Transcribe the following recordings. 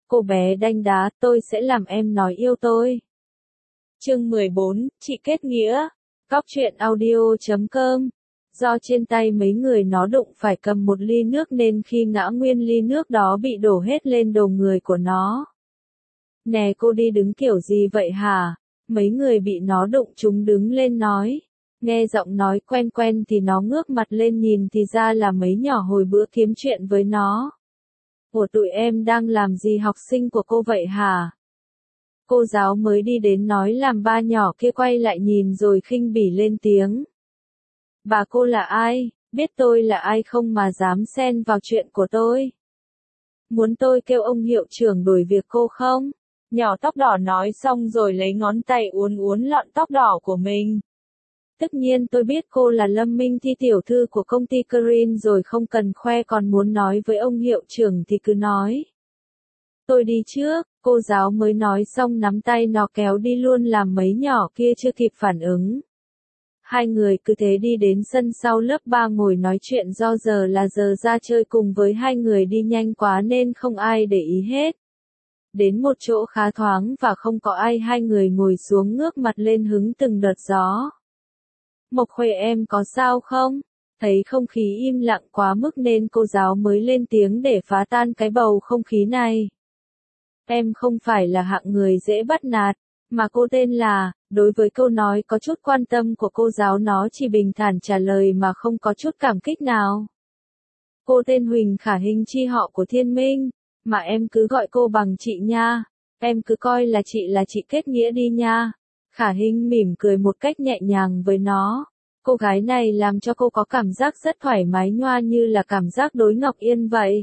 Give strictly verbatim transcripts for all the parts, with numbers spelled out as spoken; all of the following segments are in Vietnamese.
Cô bé đanh đá, tôi sẽ làm em nói yêu tôi. Chương mười bốn, chị kết nghĩa. Cóc truyện audio chấm com. Do trên tay mấy người nó đụng phải cầm một ly nước nên khi ngã nguyên ly nước đó bị đổ hết lên đầu người của nó. Nè cô đi đứng kiểu gì vậy hả? Mấy người bị nó đụng chúng đứng lên nói. Nghe giọng nói quen quen thì nó ngước mặt lên nhìn thì ra là mấy nhỏ hồi bữa kiếm chuyện với nó. Ủa tụi em đang làm gì học sinh của cô vậy hả? Cô giáo mới đi đến nói làm ba nhỏ kia quay lại nhìn rồi khinh bỉ lên tiếng. Bà cô là ai, biết tôi là ai không mà dám xen vào chuyện của tôi? Muốn tôi kêu ông hiệu trưởng đuổi việc cô không? Nhỏ tóc đỏ nói xong rồi lấy ngón tay uốn uốn lọn tóc đỏ của mình. Tất nhiên tôi biết cô là Lâm Minh Thi tiểu thư của công ty Green rồi không cần khoe, còn muốn nói với ông hiệu trưởng thì cứ nói. Tôi đi trước, cô giáo mới nói xong nắm tay nó kéo đi luôn làm mấy nhỏ kia chưa kịp phản ứng. Hai người cứ thế đi đến sân sau lớp ba ngồi nói chuyện, do giờ là giờ ra chơi cùng với hai người đi nhanh quá nên không ai để ý hết. Đến một chỗ khá thoáng và không có ai, hai người ngồi xuống ngước mặt lên hứng từng đợt gió. Mộc Khuê em có sao không? Thấy không khí im lặng quá mức nên cô giáo mới lên tiếng để phá tan cái bầu không khí này. Em không phải là hạng người dễ bắt nạt, mà cô tên là, đối với câu nói có chút quan tâm của cô giáo nó chỉ bình thản trả lời mà không có chút cảm kích nào. Cô tên Huỳnh Khả Hinh, chi họ của Thiên Minh, mà em cứ gọi cô bằng chị nha, em cứ coi là chị là chị kết nghĩa đi nha. Khả Hinh mỉm cười một cách nhẹ nhàng với nó. Cô gái này làm cho cô có cảm giác rất thoải mái, nhoa như là cảm giác đối Ngọc Yên vậy.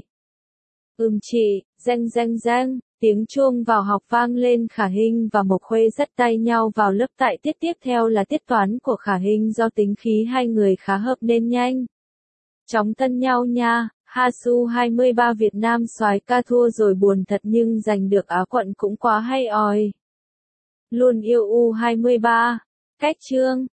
Ừm chị, reng reng reng, tiếng chuông vào học vang lên. Khả Hinh và Mộc Khuê dắt tay nhau vào lớp. Tại tiết tiếp theo là tiết toán của Khả Hinh, do tính khí hai người khá hợp nên nhanh chóng thân nhau nha. Hasu hai mươi ba Việt Nam soái ca thua rồi buồn thật nhưng giành được Á quận cũng quá hay oi. Luôn yêu U hai mươi ba. Cách chương